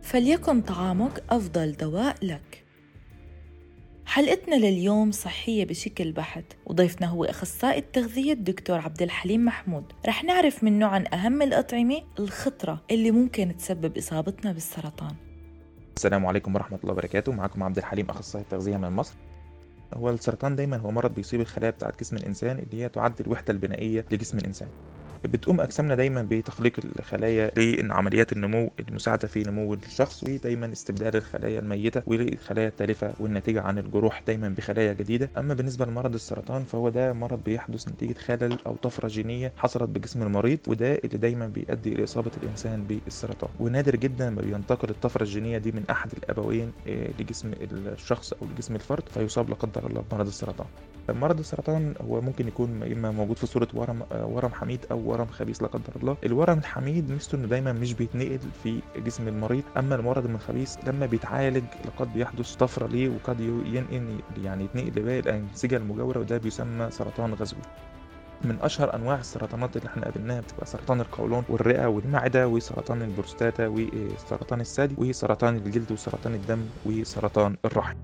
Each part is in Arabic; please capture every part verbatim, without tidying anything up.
فليكن طعامك أفضل دواء لك. حلقتنا لليوم صحية بشكل بحت، وضيفنا هو أخصائي التغذية الدكتور عبد الحليم محمود. رح نعرف منه عن أهم الأطعمة الخطرة اللي ممكن تسبب إصابتنا بالسرطان. السلام عليكم ورحمة الله وبركاته. معكم عبد الحليم، أخصائي التغذية من مصر. هو السرطان دايما هو مرض بيصيب الخلايا بتاعة جسم الإنسان اللي هي تعد الوحدة البنائية لجسم الإنسان. بتقوم أجسامنا دايما بتخليق الخلايا لعمليات النمو المساعدة في نمو الشخص، ودايما استبدال الخلايا الميتة والخلايا التالفة والناتجة عن الجروح دايما بخلايا جديدة. أما بالنسبة لمرض السرطان فهو ده مرض بيحدث نتيجة خلل أو طفرة جينية حصلت بجسم المريض، وده اللي دايما بيؤدي إلى إصابة الإنسان بالسرطان. ونادر جدا ما بينتقل الطفرة الجينية دي من أحد الأبوين لجسم الشخص أو لجسم الفرد فيصاب لا قدر الله بمرض السرطان. مرض السرطان هو ممكن يكون إما موجود في صورة ورم ورم حميد أو ورم خبيث لا قدر الله. الورم الحميد ميزته إنه دايما مش بيتنقل في جسم المريض، أما المرض الخبيث لما بيتعالج لقد بيحدث طفرة ليه وقد ينقل يعني يتنقل لباقي الأنسجة المجاورة، وده بيسمى سرطان غزوي. من اشهر انواع السرطانات اللي احنا قابلناها بتبقى سرطان القولون والرئه والمعده، وسرطان البروستاتا وسرطان الثدي وسرطان الجلد وسرطان الدم وسرطان الرحم.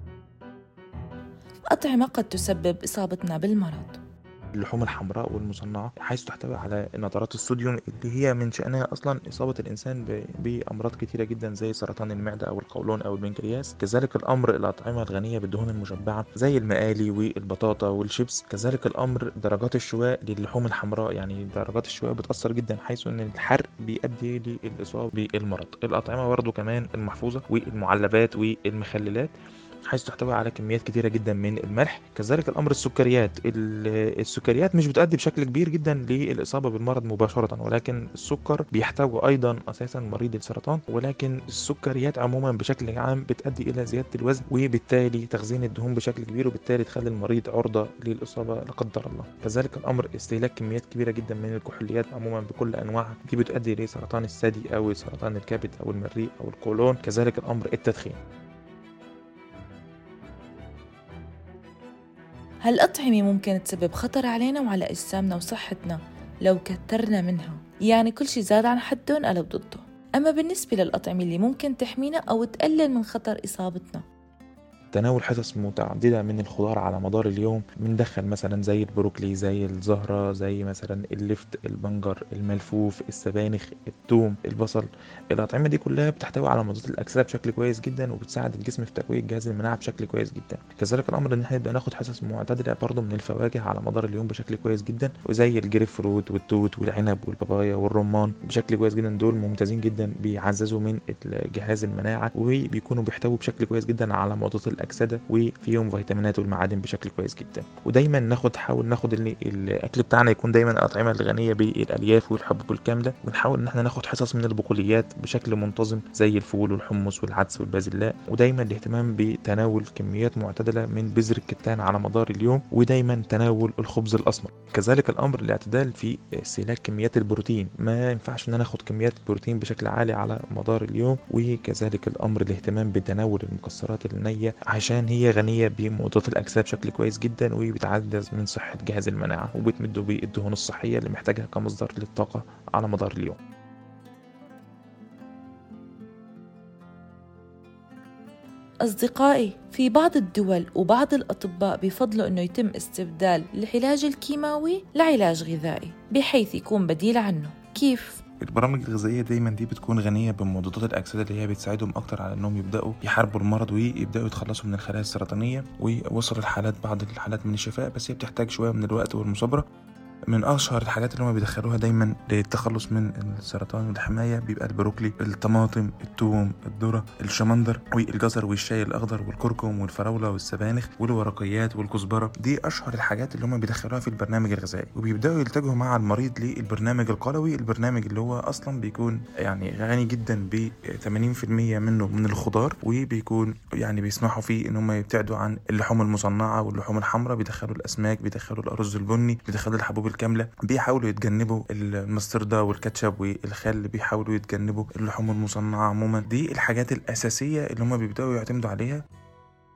أطعمة قد تسبب إصابتنا بالمرض: اللحوم الحمراء والمصنعة، حيث تحتوي على نترات الصوديوم اللي هي من شأنها أصلا إصابة الإنسان بأمراض كتيرة جدا زي سرطان المعدة أو القولون أو البنكرياس. كذلك الأمر الأطعمة الغنية بالدهون المشبعة زي المقالي والبطاطا والشيبس. كذلك الأمر درجات الشواء للحوم الحمراء، يعني درجات الشواء بتأثر جدا حيث أن الحرق بيؤدي للإصابة بالمرض. الأطعمة برضو كمان المحفوظة والمعلبات والمخللات، حيث تحتوي على كميات كتيرة جدا من الملح. كذلك الأمر السكريات، السكريات مش بتؤدي بشكل كبير جدا للإصابة بالمرض مباشرة، ولكن السكر بيحتوي أيضا أساسا مريض السرطان، ولكن السكريات عموما بشكل عام بتؤدي إلى زيادة الوزن وبالتالي تخزين الدهون بشكل كبير، وبالتالي تخلي المريض عرضة للإصابة لا قدر الله. كذلك الأمر استهلاك كميات كبيرة جدا من الكحوليات عموما بكل أنواعها، دي بتؤدي لسرطان الثدي أو سرطان الكبد أو المريء أو القولون. كذلك الأمر التدخين. هالأطعمة ممكن تسبب خطر علينا وعلى أجسامنا وصحتنا لو كترنا منها، يعني كل شي زاد عن حده انقلب ضده. أما بالنسبة للأطعمة اللي ممكن تحمينا أو تقلل من خطر إصابتنا: تناول حصص متعددة من الخضار على مدار اليوم، بندخل مثلا زي البروكلي، زي الزهرة، زي مثلا اللفت، البنجر، الملفوف، السبانخ، الثوم، البصل. الأطعمة دي كلها بتحتوي على مضادات الأكسدة بشكل كويس جدا، وبتساعد الجسم في تقوية جهاز المناعة بشكل كويس جدا. كذلك الأمر إن احنا نبدأ ناخد حصص معتدلة برضه من الفواكه على مدار اليوم بشكل كويس جدا، وزي الجريب فروت والتوت والعنب والبابايا والرمان بشكل كويس جدا. دول ممتازين جدا، بيعززوا من جهاز المناعة وبيكونوا بيحتووا بشكل كويس جدا على مضادات الأكسدة وفيهم فيتامينات والمعادن بشكل كويس جدا. ودايما ناخد حاول ناخد الاكل بتاعنا يكون دايما الاطعمه الغنيه بالالياف والحبوب الكامله، ونحاول ان احنا ناخد حصص من البقوليات بشكل منتظم زي الفول والحمص والعدس والبازلاء. ودايما الاهتمام بتناول كميات معتدله من بذر الكتان على مدار اليوم، ودايما تناول الخبز الاسمر. كذلك الامر الاعتدال في استهلاك كميات البروتين، ما ينفعش ان انا اخد كميات البروتين بشكل عالي على مدار اليوم. وكذلك الامر الاهتمام بتناول المكسرات النية عشان هي غنية بمضادات الأكسدة بشكل كويس جدا، وبتعزز من صحة جهاز المناعة وبتمده بالدهون الصحية اللي محتاجها كمصدر للطاقة على مدار اليوم. أصدقائي، في بعض الدول وبعض الأطباء بيفضلوا أنه يتم استبدال العلاج الكيماوي لعلاج غذائي بحيث يكون بديل عنه. كيف؟ البرامج الغذائية دايما دي بتكون غنية بمضادات الأكسدة اللي هي بتساعدهم أكتر على أنهم يبدأوا يحاربوا المرض ويبدأوا يتخلصوا من الخلايا السرطانية، ووصل الحالات بعض الحالات من الشفاء، بس هي بتحتاج شوية من الوقت والمصابرة. من اشهر الحاجات اللي هم بيدخلوها دايما للتخلص من السرطان والحمايه بيبقى البروكلي، الطماطم، الثوم، الذره، الشمندر والجزر والشاي الاخضر والكركم والفراوله والسبانخ والورقيات والكزبره. دي اشهر الحاجات اللي هم بيدخلوها في البرنامج الغذائي، وبيبداوا يلتجوا مع المريض للبرنامج القلوي. البرنامج اللي هو اصلا بيكون يعني غني جدا ب ثمانين بالمية منه من الخضار، وبيكون يعني بيسمحوا فيه ان هم يبتعدوا عن اللحوم المصنعه واللحوم الحمراء. بيدخلوا الاسماك، بيدخلوا الارز البني، بيدخلوا الحبوب الكامله، بيحاولوا يتجنبوا المستردة والكاتشب والخل، بيحاولوا يتجنبوا اللحوم المصنعة عموما. دي الحاجات الأساسية اللي هم بيبدأوا يعتمدوا عليها.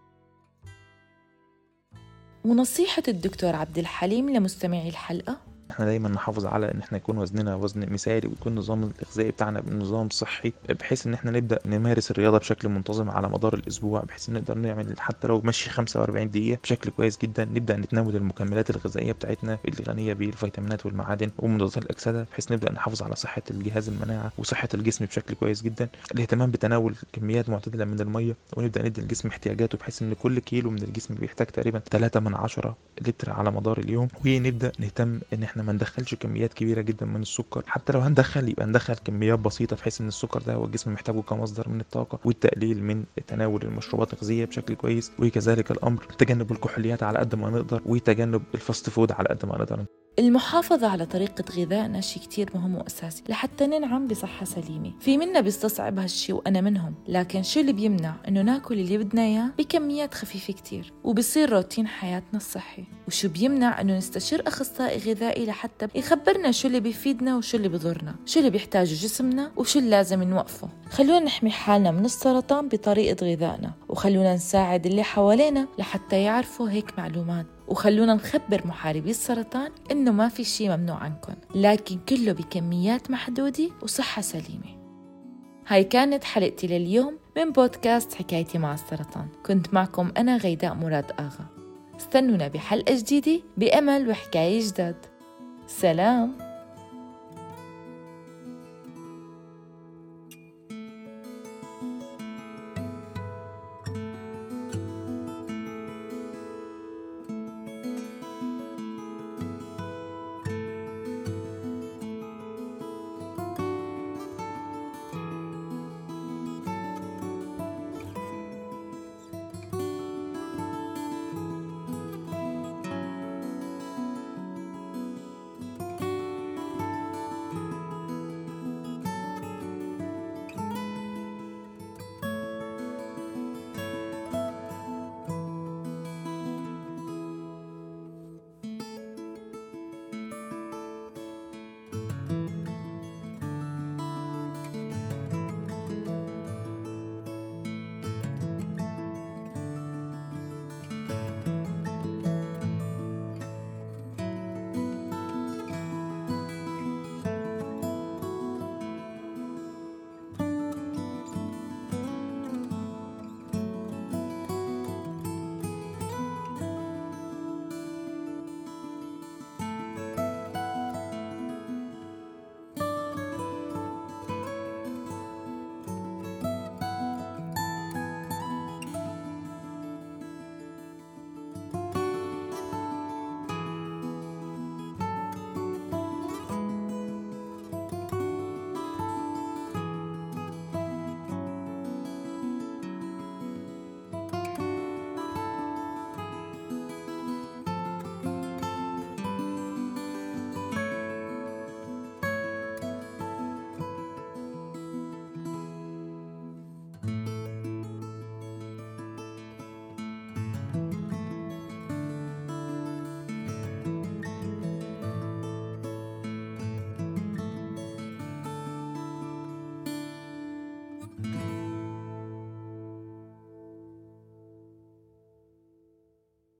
ونصيحة الدكتور عبد الحليم لمستمعي الحلقة: احنا دايما نحافظ على ان احنا يكون وزننا وزن مثالي، ويكون النظام الغذائي بتاعنا بنظام صحي، بحيث ان احنا نبدا نمارس الرياضه بشكل منتظم على مدار الاسبوع، بحيث ان نقدر نعمل حتى لو مشي خمسة وأربعين دقيقه بشكل كويس جدا. نبدا نتناول المكملات الغذائيه بتاعتنا اللي غنيه بالفيتامينات والمعادن ومضادات الاكسده، بحيث نبدا نحافظ على صحه الجهاز المناعه وصحه الجسم بشكل كويس جدا. الاهتمام بتناول كميات معتدله من الميه، ونبدا ندي الجسم احتياجاته، بحيث ان كل كيلو من الجسم بيحتاج تقريبا ثلاثة من عشرة لتر على مدار اليوم. ونبدا نهتم ان احنا ما ندخلش كميات كبيره جدا من السكر، حتى لو هندخل يبقى ندخل كميات بسيطه، بحيث ان السكر ده هو الجسم محتاجه كمصدر من الطاقه. والتقليل من تناول المشروبات الغازيه بشكل كويس، وكذلك الامر تجنب الكحوليات على قد ما نقدر، وتجنب الفاست فود على قد ما نقدر. المحافظة على طريقة غذائنا شيء كتير مهم وأساسي لحتى ننعم بصحة سليمة. في منا بيستصعب هالشي وأنا منهم، لكن شو اللي بيمنع إنه ناكل اللي بدنا إياه بكميات خفيفة كتير وبصير روتين حياتنا الصحي؟ وشو بيمنع إنه نستشير أخصائي غذائي لحتى يخبرنا شو اللي بيفيدنا وشو اللي بضرنا، شو اللي بيحتاجه جسمنا وشو اللي لازم نوقفه. خلونا نحمي حالنا من السرطان بطريقة غذائنا، وخلونا نساعد اللي حوالينا لحتى يعرفوا هيك معلومات، وخلونا نخبر محاربي السرطان إنه ما في شيء ممنوع عنكم، لكن كله بكميات محدودة وصحة سليمة. هاي كانت حلقتي لليوم من بودكاست حكايتي مع السرطان. كنت معكم أنا غيداء مراد آغا. استنونا بحلقة جديدة بأمل وحكاية جداد. سلام.